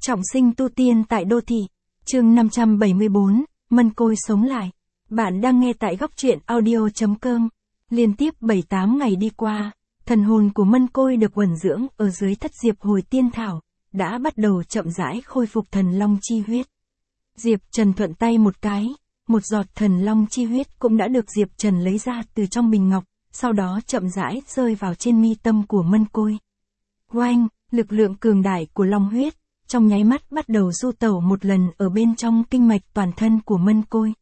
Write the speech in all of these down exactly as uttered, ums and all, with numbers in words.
Trọng sinh tu tiên tại đô thị. Chương năm trăm bảy mươi bốn, Mân Côi sống lại. Bạn đang nghe tại góc truyện audio chấm com. Liên tiếp bảy tám ngày đi qua, thần hồn của Mân Côi được uẩn dưỡng ở dưới thất diệp hồi tiên thảo, đã bắt đầu chậm rãi khôi phục thần long chi huyết. Diệp Trần thuận tay một cái, một giọt thần long chi huyết cũng đã được Diệp Trần lấy ra từ trong bình ngọc, sau đó chậm rãi rơi vào trên mi tâm của Mân Côi. Oanh, lực lượng cường đại của long huyết, trong nháy mắt bắt đầu du tẩu một lần ở bên trong kinh mạch toàn thân của Mân Côi.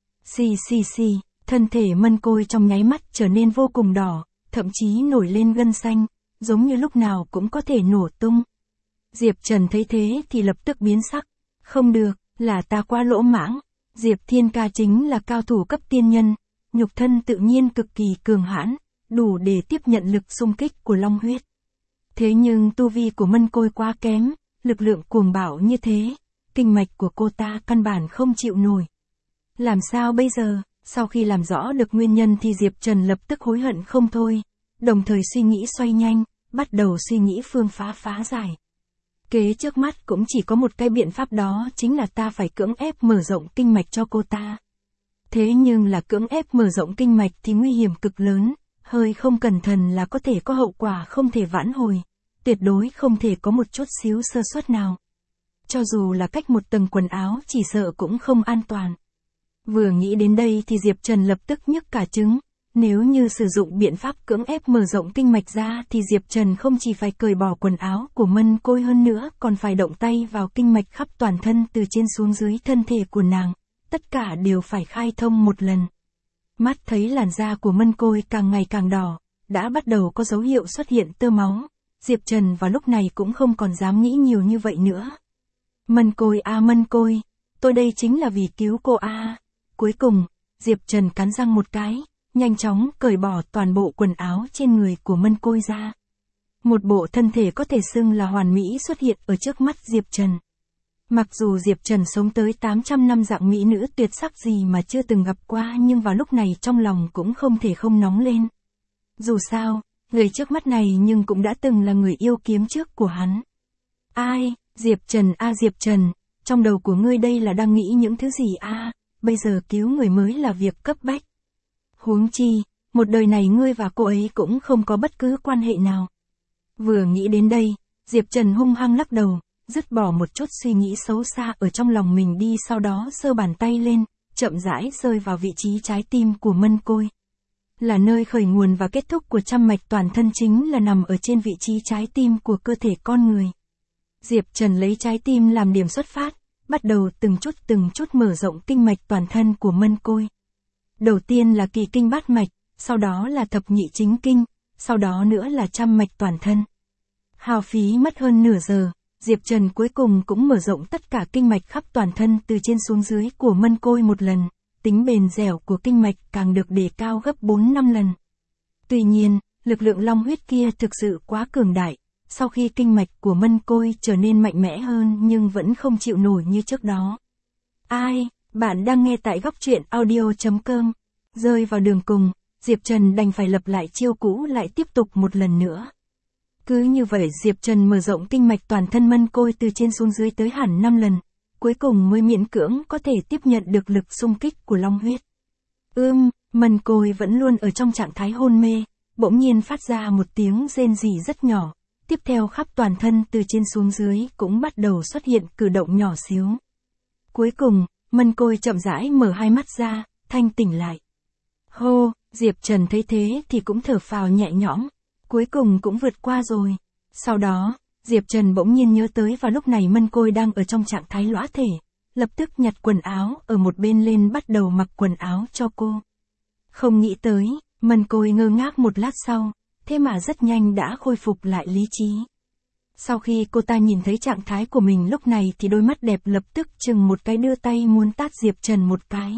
Xì xì xì, thân thể Mân Côi trong nháy mắt trở nên vô cùng đỏ, thậm chí nổi lên gân xanh, giống như lúc nào cũng có thể nổ tung. Diệp Trần thấy thế thì lập tức biến sắc. Không được, là ta quá lỗ mãng. Diệp Thiên Ca chính là cao thủ cấp tiên nhân, nhục thân tự nhiên cực kỳ cường hãn, đủ để tiếp nhận lực xung kích của long huyết. Thế nhưng tu vi của Mân Côi quá kém, lực lượng cuồng bạo như thế, kinh mạch của cô ta căn bản không chịu nổi. Làm sao bây giờ? Sau khi làm rõ được nguyên nhân thì Diệp Trần lập tức hối hận không thôi, đồng thời suy nghĩ xoay nhanh, bắt đầu suy nghĩ phương phá phá giải. Kế trước mắt cũng chỉ có một cái biện pháp, đó chính là ta phải cưỡng ép mở rộng kinh mạch cho cô ta. Thế nhưng là cưỡng ép mở rộng kinh mạch thì nguy hiểm cực lớn, hơi không cẩn thận là có thể có hậu quả không thể vãn hồi, tuyệt đối không thể có một chút xíu sơ suất nào. Cho dù là cách một tầng quần áo chỉ sợ cũng không an toàn. Vừa nghĩ đến đây thì Diệp Trần lập tức nhức cả trứng. Nếu như sử dụng biện pháp cưỡng ép mở rộng kinh mạch ra thì Diệp Trần không chỉ phải cởi bỏ quần áo của Mân Côi, hơn nữa còn phải động tay vào kinh mạch khắp toàn thân từ trên xuống dưới thân thể của nàng, tất cả đều phải khai thông một lần. Mắt thấy làn da của Mân Côi càng ngày càng đỏ, đã bắt đầu có dấu hiệu xuất hiện tơ máu, Diệp Trần vào lúc này cũng không còn dám nghĩ nhiều như vậy nữa. Mân Côi a à, Mân Côi, tôi đây chính là vì cứu cô a. À. Cuối cùng, Diệp Trần cắn răng một cái, nhanh chóng cởi bỏ toàn bộ quần áo trên người của Mân Côi ra. Một bộ thân thể có thể xưng là hoàn mỹ xuất hiện ở trước mắt Diệp Trần. Mặc dù Diệp Trần sống tới tám trăm năm, dạng mỹ nữ tuyệt sắc gì mà chưa từng gặp qua, nhưng vào lúc này trong lòng cũng không thể không nóng lên. Dù sao, người trước mắt này nhưng cũng đã từng là người yêu kiếm trước của hắn. Ai, Diệp Trần a à, Diệp Trần, trong đầu của ngươi đây là đang nghĩ những thứ gì a? À, bây giờ cứu người mới là việc cấp bách. Huống chi, một đời này ngươi và cô ấy cũng không có bất cứ quan hệ nào. Vừa nghĩ đến đây, Diệp Trần hung hăng lắc đầu, dứt bỏ một chút suy nghĩ xấu xa ở trong lòng mình đi, sau đó giơ bàn tay lên, chậm rãi rơi vào vị trí trái tim của Mân Côi. Là nơi khởi nguồn và kết thúc của trăm mạch toàn thân, chính là nằm ở trên vị trí trái tim của cơ thể con người. Diệp Trần lấy trái tim làm điểm xuất phát, bắt đầu từng chút từng chút mở rộng kinh mạch toàn thân của Mân Côi. Đầu tiên là kỳ kinh bát mạch, sau đó là thập nhị chính kinh, sau đó nữa là trăm mạch toàn thân. Hao phí mất hơn nửa giờ, Diệp Trần cuối cùng cũng mở rộng tất cả kinh mạch khắp toàn thân từ trên xuống dưới của Mân Côi một lần, tính bền dẻo của kinh mạch càng được đề cao gấp bốn năm lần. Tuy nhiên, lực lượng long huyết kia thực sự quá cường đại, sau khi kinh mạch của Mân Côi trở nên mạnh mẽ hơn nhưng vẫn không chịu nổi như trước đó. Ai, bạn đang nghe tại góc truyện audio chấm com. Rơi vào đường cùng, Diệp Trần đành phải lập lại chiêu cũ, lại tiếp tục một lần nữa. Cứ như vậy Diệp Trần mở rộng kinh mạch toàn thân Mân Côi từ trên xuống dưới tới hẳn năm lần, cuối cùng mới miễn cưỡng có thể tiếp nhận được lực xung kích của long huyết. Ưm, Mân Côi vẫn luôn ở trong trạng thái hôn mê, bỗng nhiên phát ra một tiếng rên rỉ rất nhỏ, tiếp theo khắp toàn thân từ trên xuống dưới cũng bắt đầu xuất hiện cử động nhỏ xíu. Cuối cùng, Mân Côi chậm rãi mở hai mắt ra, thanh tỉnh lại. Hô, Diệp Trần thấy thế thì cũng thở phào nhẹ nhõm, cuối cùng cũng vượt qua rồi. Sau đó, Diệp Trần bỗng nhiên nhớ tới vào lúc này Mân Côi đang ở trong trạng thái lõa thể, lập tức nhặt quần áo ở một bên lên, bắt đầu mặc quần áo cho cô. Không nghĩ tới, Mân Côi ngơ ngác một lát sau, thế mà rất nhanh đã khôi phục lại lý trí. Sau khi cô ta nhìn thấy trạng thái của mình lúc này thì đôi mắt đẹp lập tức chừng một cái, đưa tay muốn tát Diệp Trần một cái.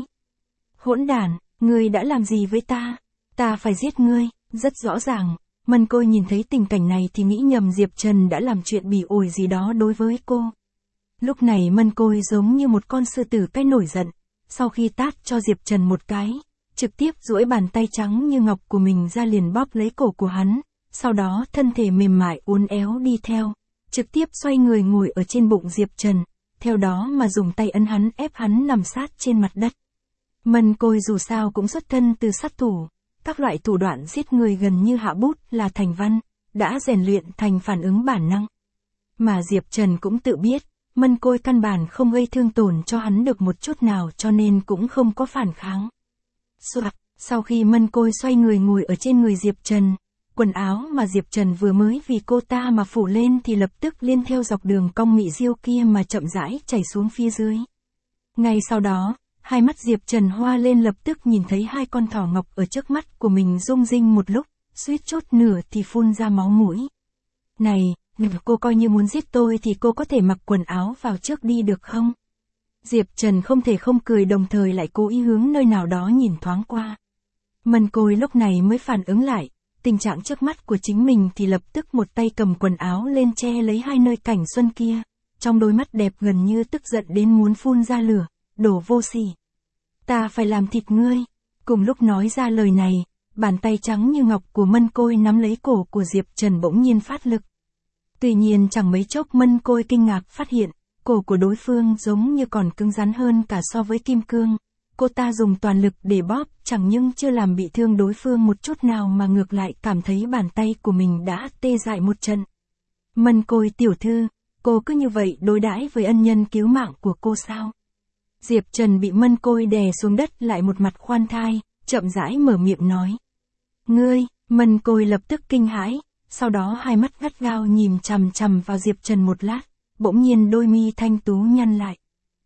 Hỗn đản, ngươi đã làm gì với ta? Ta phải giết ngươi. Rất rõ ràng, Mân Côi nhìn thấy tình cảnh này thì nghĩ nhầm Diệp Trần đã làm chuyện bỉ ổi gì đó đối với cô. Lúc này Mân Côi giống như một con sư tử cái nổi giận, sau khi tát cho Diệp Trần một cái, trực tiếp duỗi bàn tay trắng như ngọc của mình ra liền bóp lấy cổ của hắn, sau đó thân thể mềm mại uốn éo đi theo, trực tiếp xoay người ngồi ở trên bụng Diệp Trần, theo đó mà dùng tay ấn hắn ép hắn nằm sát trên mặt đất. Mân Côi dù sao cũng xuất thân từ sát thủ, các loại thủ đoạn giết người gần như hạ bút là thành văn, đã rèn luyện thành phản ứng bản năng. Mà Diệp Trần cũng tự biết, Mân Côi căn bản không gây thương tổn cho hắn được một chút nào cho nên cũng không có phản kháng. Soạt, sau khi Mân Côi xoay người ngồi ở trên người Diệp Trần, quần áo mà Diệp Trần vừa mới vì cô ta mà phủ lên thì lập tức liên theo dọc đường cong mị diêu kia mà chậm rãi chảy xuống phía dưới. Ngay sau đó, hai mắt Diệp Trần hoa lên lập tức nhìn thấy hai con thỏ ngọc ở trước mắt của mình rung rinh một lúc, suýt chốt nửa thì phun ra máu mũi. Này, cô coi như muốn giết tôi thì cô có thể mặc quần áo vào trước đi được không? Diệp Trần không thể không cười đồng thời lại cố ý hướng nơi nào đó nhìn thoáng qua. Mân Côi lúc này mới phản ứng lại, tình trạng trước mắt của chính mình thì lập tức một tay cầm quần áo lên che lấy hai nơi cảnh xuân kia, trong đôi mắt đẹp gần như tức giận đến muốn phun ra lửa, đổ vô sỉ. Ta phải làm thịt ngươi. Cùng lúc nói ra lời này, bàn tay trắng như ngọc của Mân Côi nắm lấy cổ của Diệp Trần bỗng nhiên phát lực. Tuy nhiên chẳng mấy chốc Mân Côi kinh ngạc phát hiện, cổ của đối phương giống như còn cứng rắn hơn cả so với kim cương. Cô ta dùng toàn lực để bóp, chẳng nhưng chưa làm bị thương đối phương một chút nào mà ngược lại cảm thấy bàn tay của mình đã tê dại một trận. Mân Côi tiểu thư, cô cứ như vậy đối đãi với ân nhân cứu mạng của cô sao? Diệp Trần bị Mân Côi đè xuống đất lại một mặt khoan thai, chậm rãi mở miệng nói. Ngươi, Mân Côi lập tức kinh hãi, sau đó hai mắt gắt gao nhìn chằm chằm vào Diệp Trần một lát, bỗng nhiên đôi mi thanh tú nhăn lại.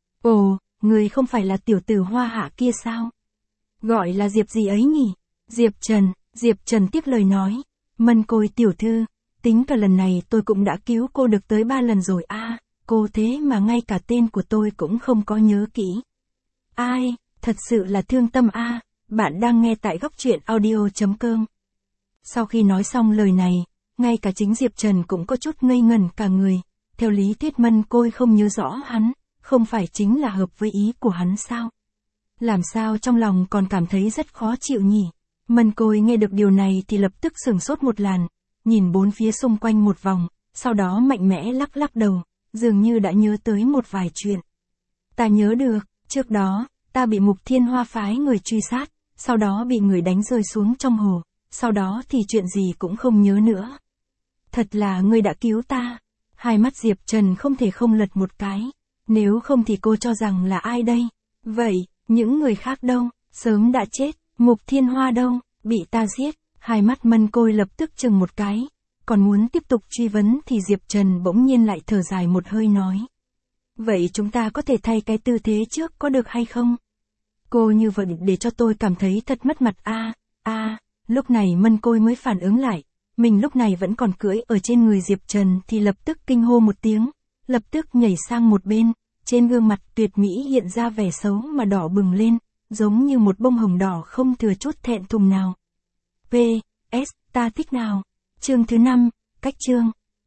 Ồ, ngươi không phải là tiểu tử Hoa Hạ kia sao? Gọi là Diệp gì ấy nhỉ? Diệp Trần, Diệp Trần tiếp lời nói. Mân Côi tiểu thư, tính cả lần này tôi cũng đã cứu cô được tới ba lần rồi a. À, cô thế mà ngay cả tên của tôi cũng không có nhớ kỹ. Ai, thật sự là thương tâm a. À, bạn đang nghe tại góc truyện audio chấm com. Sau khi nói xong lời này, ngay cả chính Diệp Trần cũng có chút ngây ngẩn cả người. Theo lý thuyết Mân Côi không nhớ rõ hắn, không phải chính là hợp với ý của hắn sao? Làm sao trong lòng còn cảm thấy rất khó chịu nhỉ? Mân Côi nghe được điều này thì lập tức sửng sốt một làn, nhìn bốn phía xung quanh một vòng, sau đó mạnh mẽ lắc lắc đầu, dường như đã nhớ tới một vài chuyện. Ta nhớ được, trước đó, ta bị Mục Thiên Hoa phái người truy sát, sau đó bị người đánh rơi xuống trong hồ, sau đó thì chuyện gì cũng không nhớ nữa. Thật là ngươi đã cứu ta. Hai mắt Diệp Trần không thể không lật một cái, nếu không thì cô cho rằng là ai đây? Vậy, những người khác đâu? Sớm đã chết. Mục Thiên Hoa đâu? Bị ta giết. Hai mắt Mân Côi lập tức chừng một cái, còn muốn tiếp tục truy vấn thì Diệp Trần bỗng nhiên lại thở dài một hơi nói. Vậy chúng ta có thể thay cái tư thế trước có được hay không? Cô như vậy để cho tôi cảm thấy thật mất mặt a. A, à, lúc này Mân Côi mới phản ứng lại, mình lúc này vẫn còn cưỡi ở trên người Diệp Trần thì lập tức kinh hô một tiếng, lập tức nhảy sang một bên, trên gương mặt tuyệt mỹ hiện ra vẻ xấu mà đỏ bừng lên, giống như một bông hồng đỏ không thừa chút thẹn thùng nào. P. S. Ta thích nào. Chương thứ năm, cách chương.